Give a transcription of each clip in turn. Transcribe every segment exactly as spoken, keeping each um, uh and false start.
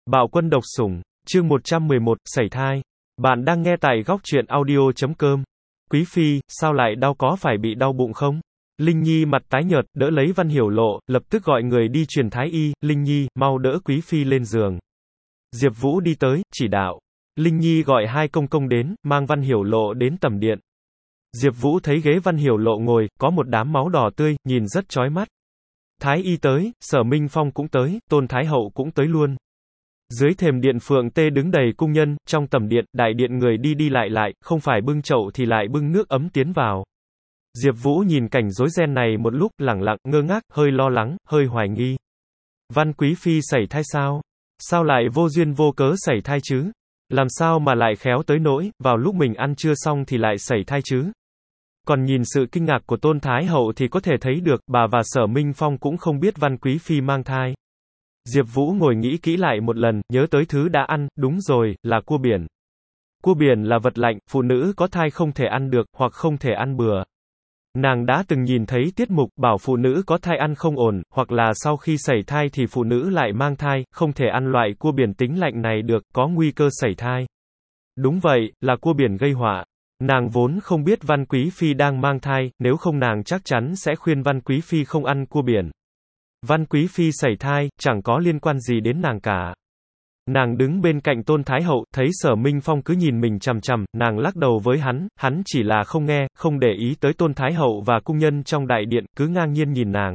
Bạo quân độc sủng, chương một trăm mười một, sảy thai. Bạn đang nghe tại góc truyện audio chấm com. Quý phi, sao lại đau, có phải bị đau bụng không? Linh Nhi mặt tái nhợt, đỡ lấy Văn Hiểu Lộ, lập tức gọi người đi truyền thái y. Linh Nhi, mau đỡ quý phi lên giường. Diệp Vũ đi tới, chỉ đạo. Linh Nhi gọi hai công công đến, mang Văn Hiểu Lộ đến tầm điện. Diệp Vũ thấy ghế Văn Hiểu Lộ ngồi, có một đám máu đỏ tươi, nhìn rất chói mắt. Thái y tới, Sở Minh Phong cũng tới, Tôn Thái Hậu cũng tới luôn. Dưới thềm điện Phượng Tê đứng đầy cung nhân, trong tầm điện, đại điện người đi đi lại lại, không phải bưng chậu thì lại bưng nước ấm tiến vào. Diệp Vũ nhìn cảnh rối ren này một lúc, lẳng lặng, ngơ ngác, hơi lo lắng, hơi hoài nghi. Văn quý phi sảy thai sao? Sao lại vô duyên vô cớ sảy thai chứ? Làm sao mà lại khéo tới nỗi, vào lúc mình ăn trưa xong thì lại sảy thai chứ? Còn nhìn sự kinh ngạc của Tôn Thái Hậu thì có thể thấy được, bà và Sở Minh Phong cũng không biết Văn quý phi mang thai. Diệp Vũ ngồi nghĩ kỹ lại một lần, nhớ tới thứ đã ăn, đúng rồi, là cua biển. Cua biển là vật lạnh, phụ nữ có thai không thể ăn được, hoặc không thể ăn bừa. Nàng đã từng nhìn thấy tiết mục, bảo phụ nữ có thai ăn không ổn, hoặc là sau khi sảy thai thì phụ nữ lại mang thai, không thể ăn loại cua biển tính lạnh này được, có nguy cơ sảy thai. Đúng vậy, là cua biển gây họa. Nàng vốn không biết Văn Quý Phi đang mang thai, nếu không nàng chắc chắn sẽ khuyên Văn Quý Phi không ăn cua biển. Văn Quý Phi sảy thai, chẳng có liên quan gì đến nàng cả. Nàng đứng bên cạnh Tôn Thái Hậu, thấy Sở Minh Phong cứ nhìn mình chằm chằm, nàng lắc đầu với hắn, hắn chỉ là không nghe, không để ý tới Tôn Thái Hậu và cung nhân trong đại điện, cứ ngang nhiên nhìn nàng.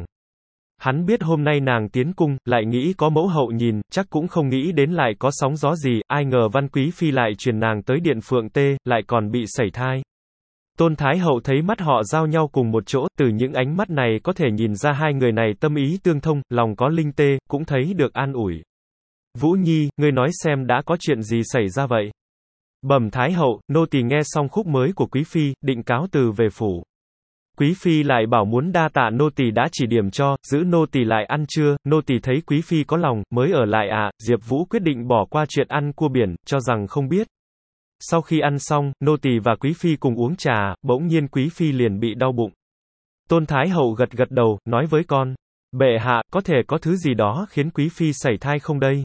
Hắn biết hôm nay nàng tiến cung, lại nghĩ có mẫu hậu nhìn, chắc cũng không nghĩ đến lại có sóng gió gì, ai ngờ Văn Quý Phi lại truyền nàng tới điện Phượng Tê, lại còn bị sảy thai. Tôn Thái Hậu thấy mắt họ giao nhau cùng một chỗ, từ những ánh mắt này có thể nhìn ra hai người này tâm ý tương thông, lòng có linh tê, cũng thấy được an ủi. Vũ Nhi, ngươi nói xem đã có chuyện gì xảy ra vậy? Bẩm Thái Hậu, nô tỳ nghe xong khúc mới của Quý Phi, định cáo từ về phủ. Quý Phi lại bảo muốn đa tạ nô tỳ đã chỉ điểm cho, giữ nô tỳ lại ăn trưa, nô tỳ thấy Quý Phi có lòng, mới ở lại ạ. À. Diệp Vũ quyết định bỏ qua chuyện ăn cua biển, cho rằng không biết. Sau khi ăn xong, nô tỳ và Quý Phi cùng uống trà, bỗng nhiên Quý Phi liền bị đau bụng. Tôn Thái Hậu gật gật đầu, nói với con. Bệ hạ, có thể có thứ gì đó khiến Quý Phi sảy thai không đây?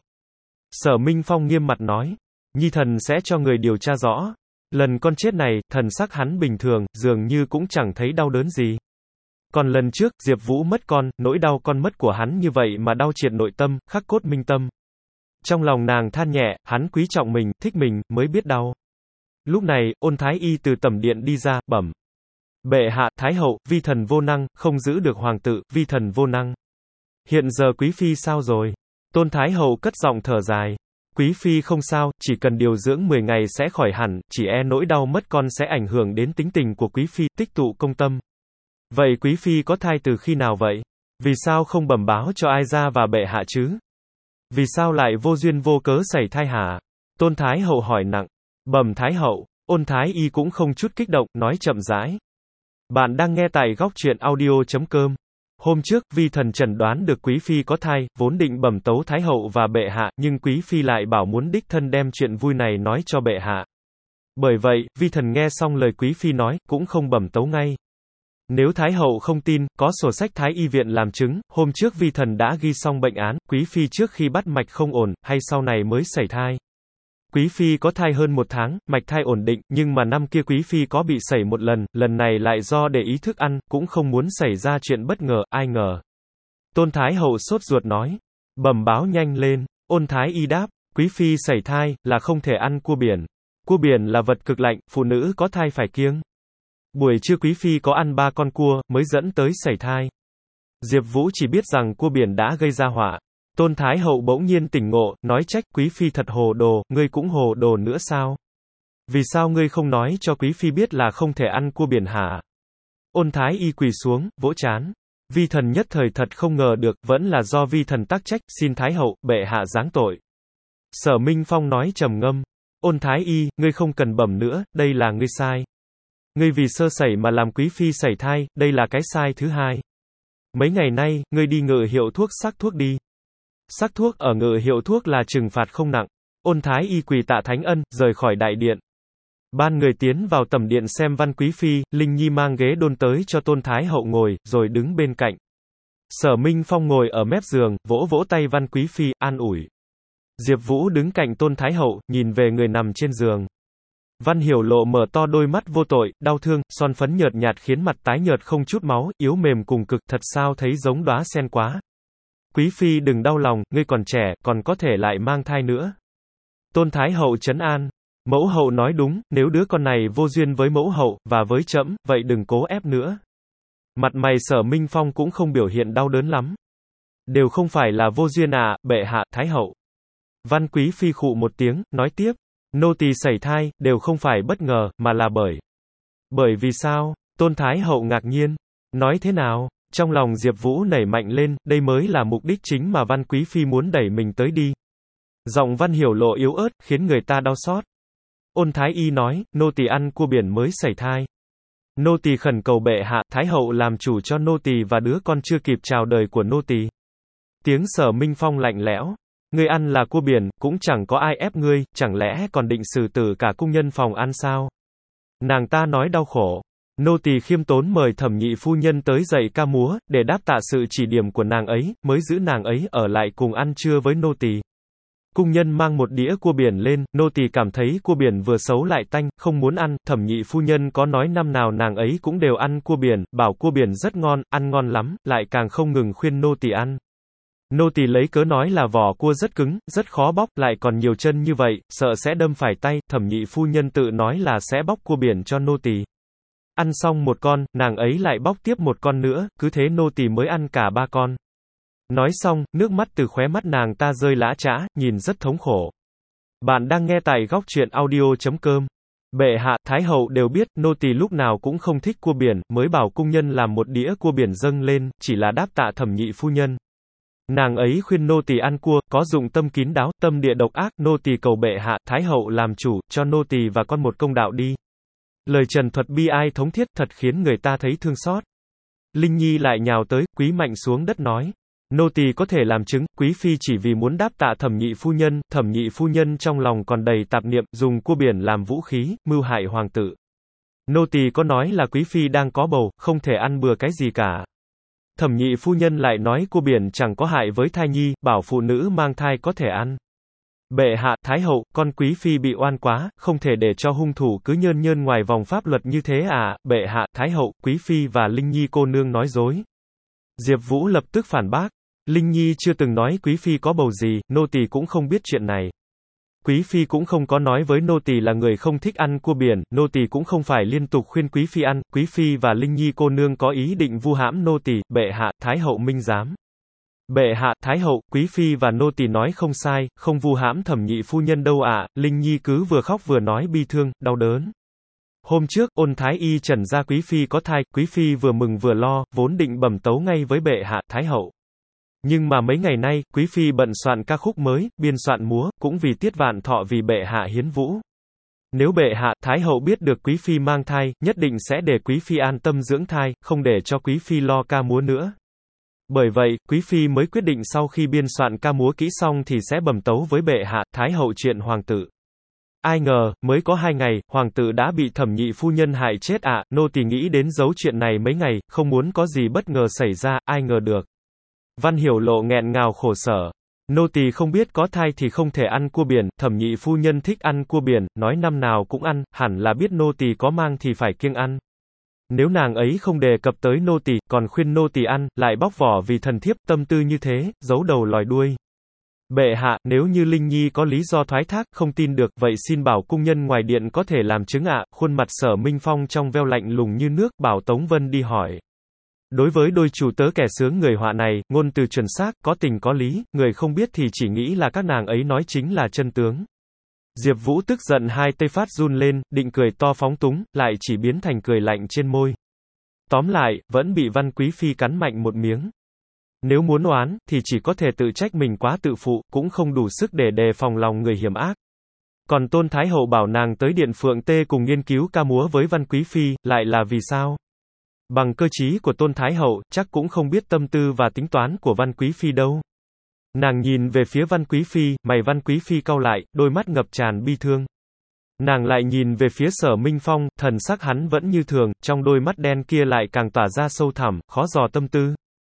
Sở Minh Phong nghiêm mặt nói. Nhi thần sẽ cho người điều tra rõ. Lần con chết này, thần sắc hắn bình thường, dường như cũng chẳng thấy đau đớn gì. Còn lần trước, Diệp Vũ mất con, nỗi đau con mất của hắn như vậy mà đau triệt nội tâm, khắc cốt minh tâm. Trong lòng nàng than nhẹ, hắn quý trọng mình, thích mình, mới biết đau. Lúc này, Ôn Thái Y từ tẩm điện đi ra, bẩm. Bệ hạ, Thái Hậu, vi thần vô năng, không giữ được hoàng tử, vi thần vô năng. Hiện giờ Quý Phi sao rồi? Tôn Thái Hậu cất giọng thở dài. Quý Phi không sao, chỉ cần điều dưỡng mười ngày sẽ khỏi hẳn, chỉ e nỗi đau mất con sẽ ảnh hưởng đến tính tình của Quý Phi, tích tụ công tâm. Vậy Quý Phi có thai từ khi nào vậy? Vì sao không bẩm báo cho ai ra và bệ hạ chứ? Vì sao lại vô duyên vô cớ sảy thai hả? Tôn Thái Hậu hỏi nặng. Bẩm Thái Hậu, Ôn Thái Y cũng không chút kích động, nói chậm rãi. Bạn đang nghe tại góc truyện audio chấm com. Hôm trước, vi thần chẩn đoán được Quý Phi có thai, vốn định bẩm tấu Thái Hậu và bệ hạ, nhưng Quý Phi lại bảo muốn đích thân đem chuyện vui này nói cho bệ hạ. Bởi vậy, vi thần nghe xong lời Quý Phi nói, cũng không bẩm tấu ngay. Nếu Thái Hậu không tin, có sổ sách Thái Y viện làm chứng, hôm trước vi thần đã ghi xong bệnh án, Quý Phi trước khi bắt mạch không ổn, hay sau này mới sảy thai. Quý Phi có thai hơn một tháng, mạch thai ổn định, nhưng mà năm kia Quý Phi có bị sảy một lần, lần này lại do để ý thức ăn, cũng không muốn xảy ra chuyện bất ngờ, ai ngờ. Tôn Thái Hậu sốt ruột nói. Bẩm báo nhanh lên. Ôn Thái Y đáp. Quý Phi sảy thai, là không thể ăn cua biển. Cua biển là vật cực lạnh, phụ nữ có thai phải kiêng. Buổi trưa Quý Phi có ăn ba con cua, mới dẫn tới sảy thai. Diệp Vũ chỉ biết rằng cua biển đã gây ra họa. Tôn Thái Hậu bỗng nhiên tỉnh ngộ, nói trách Quý Phi thật hồ đồ, ngươi cũng hồ đồ nữa sao? Vì sao ngươi không nói cho Quý Phi biết là không thể ăn cua biển hả? Ôn Thái Y quỳ xuống, vỗ trán. Vi thần nhất thời thật không ngờ được, vẫn là do vi thần tác trách, xin Thái Hậu, bệ hạ giáng tội. Sở Minh Phong nói trầm ngâm. Ôn Thái Y, ngươi không cần bẩm nữa, đây là ngươi sai. Ngươi vì sơ sẩy mà làm Quý Phi sảy thai, đây là cái sai thứ hai. Mấy ngày nay, ngươi đi ngự hiệu thuốc sắc thuốc đi. Sắc thuốc ở ngự hiệu thuốc là trừng phạt không nặng. Ôn Thái Y quỳ tạ thánh ân, rời khỏi đại điện. Ban người tiến vào tầm điện xem Văn Quý Phi, Linh Nhi mang ghế đôn tới cho Tôn Thái Hậu ngồi, rồi đứng bên cạnh. Sở Minh Phong ngồi ở mép giường, vỗ vỗ tay Văn Quý Phi, an ủi. Diệp Vũ đứng cạnh Tôn Thái Hậu, nhìn về người nằm trên giường. Văn Hiểu Lộ mở to đôi mắt vô tội, đau thương, son phấn nhợt nhạt khiến mặt tái nhợt không chút máu, yếu mềm cùng cực, thật sao thấy giống đóa sen quá. Quý phi đừng đau lòng, ngươi còn trẻ, còn có thể lại mang thai nữa. Tôn Thái Hậu trấn an. Mẫu hậu nói đúng, nếu đứa con này vô duyên với mẫu hậu, và với trẫm, vậy đừng cố ép nữa. Mặt mày Sở Minh Phong cũng không biểu hiện đau đớn lắm. Đều không phải là vô duyên à, bệ hạ, Thái Hậu. Văn Quý phi khụ một tiếng, nói tiếp. Nô tỳ sẩy thai, đều không phải bất ngờ, mà là bởi. Bởi vì sao? Tôn Thái Hậu ngạc nhiên. Nói thế nào? Trong lòng Diệp Vũ nảy mạnh lên, đây mới là mục đích chính mà Văn Quý phi muốn đẩy mình tới đi. Giọng Văn Hiểu Lộ yếu ớt, khiến người ta đau xót. Ôn Thái Y nói, nô tỳ ăn cua biển mới sẩy thai. Nô tỳ khẩn cầu bệ hạ, Thái Hậu làm chủ cho nô tỳ và đứa con chưa kịp chào đời của nô tỳ. Tiếng Sở Minh Phong lạnh lẽo. Ngươi ăn là cua biển, cũng chẳng có ai ép ngươi, chẳng lẽ còn định xử tử cả cung nhân phòng ăn sao? Nàng ta nói đau khổ. Nô tỳ khiêm tốn mời Thẩm nhị phu nhân tới dạy ca múa, để đáp tạ sự chỉ điểm của nàng ấy, mới giữ nàng ấy ở lại cùng ăn trưa với nô tỳ. Cung nhân mang một đĩa cua biển lên, nô tỳ cảm thấy cua biển vừa xấu lại tanh, không muốn ăn, Thẩm nhị phu nhân có nói năm nào nàng ấy cũng đều ăn cua biển, bảo cua biển rất ngon, ăn ngon lắm, lại càng không ngừng khuyên nô tỳ ăn. Nô tỳ lấy cớ nói là vỏ cua rất cứng, rất khó bóc, lại còn nhiều chân như vậy, sợ sẽ đâm phải tay, Thẩm nhị phu nhân tự nói là sẽ bóc cua biển cho nô tỳ. Ăn xong một con, nàng ấy lại bóc tiếp một con nữa, cứ thế nô tỳ mới ăn cả ba con. Nói xong, nước mắt từ khóe mắt nàng ta rơi lã chã, nhìn rất thống khổ. Bạn đang nghe tại góc truyện audio chấm com. Bệ hạ, Thái Hậu đều biết, nô tỳ lúc nào cũng không thích cua biển, mới bảo cung nhân làm một đĩa cua biển dâng lên, chỉ là đáp tạ Thẩm nhị phu nhân. Nàng ấy khuyên nô tỳ ăn cua, có dụng tâm kín đáo, tâm địa độc ác, nô tỳ cầu bệ hạ, Thái Hậu làm chủ, cho nô tỳ và con một công đạo đi. Lời trần thuật bi ai thống thiết, thật khiến người ta thấy thương xót. Linh Nhi lại nhào tới, Quý Mạnh xuống đất nói. Nô tỳ có thể làm chứng, Quý phi chỉ vì muốn đáp tạ Thẩm nhị phu nhân, Thẩm nhị phu nhân trong lòng còn đầy tạp niệm, dùng cua biển làm vũ khí, mưu hại hoàng tử. Nô tỳ có nói là Quý phi đang có bầu, không thể ăn bừa cái gì cả. Thẩm nhị phu nhân lại nói cua biển chẳng có hại với thai nhi, bảo phụ nữ mang thai có thể ăn. Bệ hạ, Thái Hậu, con Quý phi bị oan quá, không thể để cho hung thủ cứ nhơn nhơn ngoài vòng pháp luật như thế à, bệ hạ, Thái Hậu, Quý phi và Linh Nhi cô nương nói dối. Diệp Vũ lập tức phản bác. Linh Nhi chưa từng nói Quý phi có bầu gì, nô tỳ cũng không biết chuyện này. Quý phi cũng không có nói với nô tỳ là người không thích ăn cua biển, nô tỳ cũng không phải liên tục khuyên Quý phi ăn, Quý phi và Linh Nhi cô nương có ý định vu hãm nô tỳ, bệ hạ, Thái Hậu minh giám. Bệ hạ, Thái Hậu, Quý phi và nô tỳ nói không sai, không vu hãm Thẩm nhị phu nhân đâu ạ, à. Linh Nhi cứ vừa khóc vừa nói bi thương, đau đớn. Hôm trước, Ôn Thái Y trần ra Quý phi có thai, Quý phi vừa mừng vừa lo, vốn định bẩm tấu ngay với bệ hạ, Thái Hậu. Nhưng mà mấy ngày nay, Quý phi bận soạn ca khúc mới, biên soạn múa, cũng vì tiết vạn thọ vì bệ hạ hiến vũ. Nếu bệ hạ, Thái Hậu biết được Quý phi mang thai, nhất định sẽ để Quý phi an tâm dưỡng thai, không để cho Quý phi lo ca múa nữa. Bởi vậy, Quý phi mới quyết định sau khi biên soạn ca múa kỹ xong thì sẽ bẩm tấu với bệ hạ, Thái Hậu chuyện hoàng tử. Ai ngờ, mới có hai ngày, hoàng tử đã bị Thẩm nhị phu nhân hại chết ạ, à. Nô tỳ nghĩ đến giấu chuyện này mấy ngày, không muốn có gì bất ngờ xảy ra, ai ngờ được. Văn Hiểu Lộ nghẹn ngào khổ sở. Nô tỳ không biết có thai thì không thể ăn cua biển, Thẩm nhị phu nhân thích ăn cua biển, nói năm nào cũng ăn, hẳn là biết nô tỳ có mang thì phải kiêng ăn. Nếu nàng ấy không đề cập tới nô tỳ, còn khuyên nô tỳ ăn, lại bóc vỏ vì thần thiếp, tâm tư như thế, giấu đầu lòi đuôi. Bệ hạ, nếu như Linh Nhi có lý do thoái thác, không tin được, vậy xin bảo cung nhân ngoài điện có thể làm chứng ạ. Khuôn mặt Sở Minh Phong trong veo lạnh lùng như nước, bảo Tống Vân đi hỏi. Đối với đôi chủ tớ kẻ sướng người họa này, ngôn từ chuẩn xác, có tình có lý, người không biết thì chỉ nghĩ là các nàng ấy nói chính là chân tướng. Diệp Vũ tức giận hai tay phát run lên, định cười to phóng túng, lại chỉ biến thành cười lạnh trên môi. Tóm lại, vẫn bị Văn Quý phi cắn mạnh một miếng. Nếu muốn oán, thì chỉ có thể tự trách mình quá tự phụ, cũng không đủ sức để đề phòng lòng người hiểm ác. Còn Tôn Thái Hậu bảo nàng tới Điện Phượng Tê cùng nghiên cứu ca múa với Văn Quý phi, lại là vì sao? Bằng cơ trí của Tôn Thái Hậu, chắc cũng không biết tâm tư và tính toán của Văn Quý phi đâu. Nàng nhìn về phía Văn Quý phi, mày Văn Quý phi cau lại, đôi mắt ngập tràn bi thương. Nàng lại nhìn về phía Sở Minh Phong, thần sắc hắn vẫn như thường, trong đôi mắt đen kia lại càng tỏa ra sâu thẳm, khó dò tâm tư.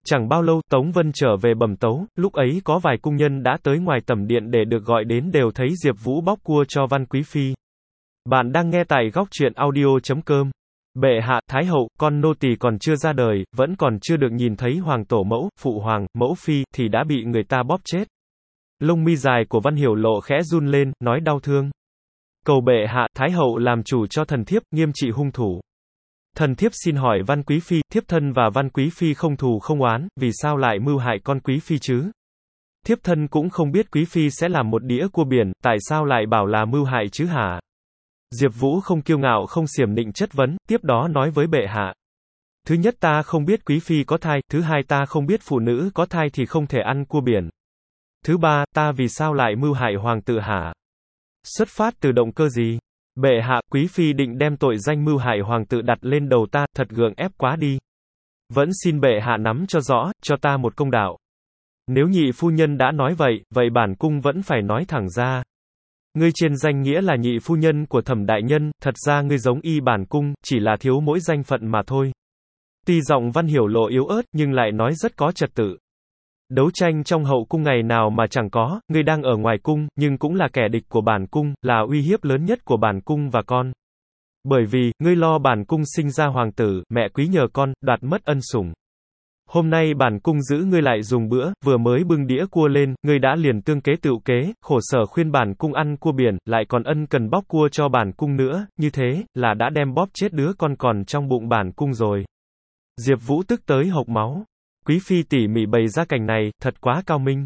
Chẳng bao lâu, Tống Vân trở về bẩm tấu, lúc ấy có vài cung nhân đã tới ngoài tẩm điện để được gọi đến đều thấy Diệp Vũ bóc cua cho Văn Quý Phi. Bạn đang nghe tại góc truyện audio.com. Bệ hạ, Thái hậu, con nô tỳ còn chưa ra đời, vẫn còn chưa được nhìn thấy hoàng tổ mẫu, phụ hoàng, mẫu phi, thì đã bị người ta bóp chết. Lông mi dài của Văn Hiểu Lộ khẽ run lên, nói đau thương. Cầu bệ hạ, Thái hậu làm chủ cho thần thiếp, nghiêm trị hung thủ. Thần thiếp xin hỏi Văn Quý Phi, thiếp thân và Văn Quý Phi không thù không oán, vì sao lại mưu hại con Quý Phi chứ? Thiếp thân cũng không biết Quý Phi sẽ làm một đĩa cua biển, tại sao lại bảo là mưu hại chứ hả? Diệp Vũ không kiêu ngạo không xiểm nịnh chất vấn, tiếp đó nói với bệ hạ. Thứ nhất ta không biết Quý Phi có thai, thứ hai ta không biết phụ nữ có thai thì không thể ăn cua biển. Thứ ba, ta vì sao lại mưu hại hoàng tử hả? Xuất phát từ động cơ gì? Bệ hạ, Quý Phi định đem tội danh mưu hại hoàng tử đặt lên đầu ta, thật gượng ép quá đi. Vẫn xin bệ hạ nắm cho rõ, cho ta một công đạo. Nếu nhị phu nhân đã nói vậy, vậy bản cung vẫn phải nói thẳng ra. Ngươi trên danh nghĩa là nhị phu nhân của Thẩm đại nhân, thật ra ngươi giống y bản cung, chỉ là thiếu mỗi danh phận mà thôi. Tuy giọng Văn Hiểu Lộ yếu ớt, nhưng lại nói rất có trật tự. Đấu tranh trong hậu cung ngày nào mà chẳng có, ngươi đang ở ngoài cung, nhưng cũng là kẻ địch của bản cung, là uy hiếp lớn nhất của bản cung và con. Bởi vì, ngươi lo bản cung sinh ra hoàng tử, mẹ quý nhờ con, đoạt mất ân sủng. Hôm nay bản cung giữ ngươi lại dùng bữa, vừa mới bưng đĩa cua lên, ngươi đã liền tương kế tựu kế, khổ sở khuyên bản cung ăn cua biển, lại còn ân cần bóc cua cho bản cung nữa, như thế, là đã đem bóp chết đứa con còn trong bụng bản cung rồi. Diệp Vũ tức tới hộc máu. Quý Phi tỉ mỉ bày ra cảnh này, thật quá cao minh.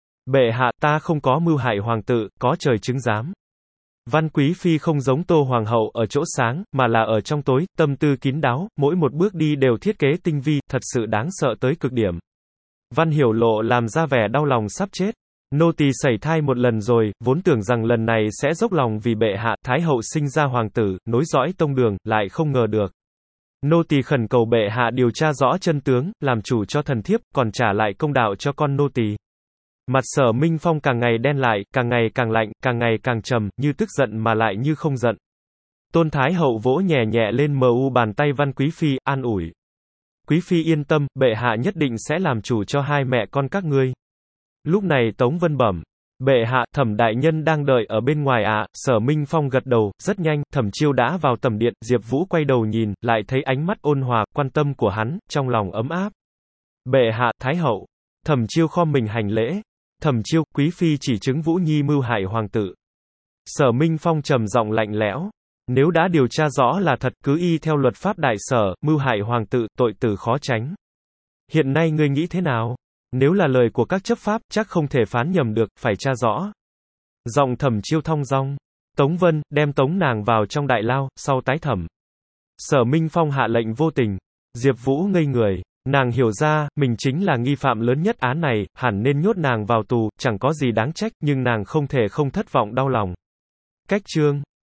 Bệ hạ, ta không có mưu hại hoàng tử, có trời chứng giám. Văn Quý Phi không giống Tô Hoàng hậu ở chỗ sáng, mà là ở trong tối, tâm tư kín đáo, mỗi một bước đi đều thiết kế tinh vi, thật sự đáng sợ tới cực điểm. Văn Hiểu Lộ làm ra vẻ đau lòng sắp chết. Nô tỳ sẩy thai một lần rồi, vốn tưởng rằng lần này sẽ dốc lòng vì bệ hạ, Thái hậu sinh ra hoàng tử, nối dõi tông đường, lại không ngờ được. Nô tỳ khẩn cầu bệ hạ điều tra rõ chân tướng, làm chủ cho thần thiếp, còn trả lại công đạo cho con nô tỳ. Mặt Sở Minh Phong càng ngày đen lại, càng ngày càng lạnh, càng ngày càng trầm, như tức giận mà lại như không giận. Tôn Thái hậu vỗ nhẹ nhẹ lên mờ u bàn tay Văn Quý Phi, an ủi. Quý Phi yên tâm, bệ hạ nhất định sẽ làm chủ cho hai mẹ con các ngươi. Lúc này Tống Vân bẩm. Bệ hạ, Thẩm đại nhân đang đợi ở bên ngoài ạ. À. Sở Minh Phong gật đầu, rất nhanh, Thẩm Chiêu đã vào tầm điện, Diệp Vũ quay đầu nhìn, lại thấy ánh mắt ôn hòa, quan tâm của hắn, trong lòng ấm áp. Bệ hạ, Thái hậu. Thẩm Chiêu khom mình hành lễ. Thẩm Chiêu, Quý Phi chỉ chứng Vũ Nhi mưu hại hoàng tử. Sở Minh Phong trầm giọng lạnh lẽo. Nếu đã điều tra rõ là thật, cứ y theo luật pháp đại sở, mưu hại hoàng tử, tội tử khó tránh. Hiện nay ngươi nghĩ thế nào? Nếu là lời của các chấp pháp, chắc không thể phán nhầm được, phải tra rõ. Giọng Thẩm Chiêu thong dong. Tống Vân, đem tống nàng vào trong đại lao, sau tái thẩm. Sở Minh Phong hạ lệnh vô tình. Diệp Vũ ngây người. Nàng hiểu ra, mình chính là nghi phạm lớn nhất án này, hẳn nên nhốt nàng vào tù, chẳng có gì đáng trách, nhưng nàng không thể không thất vọng đau lòng. Cách chương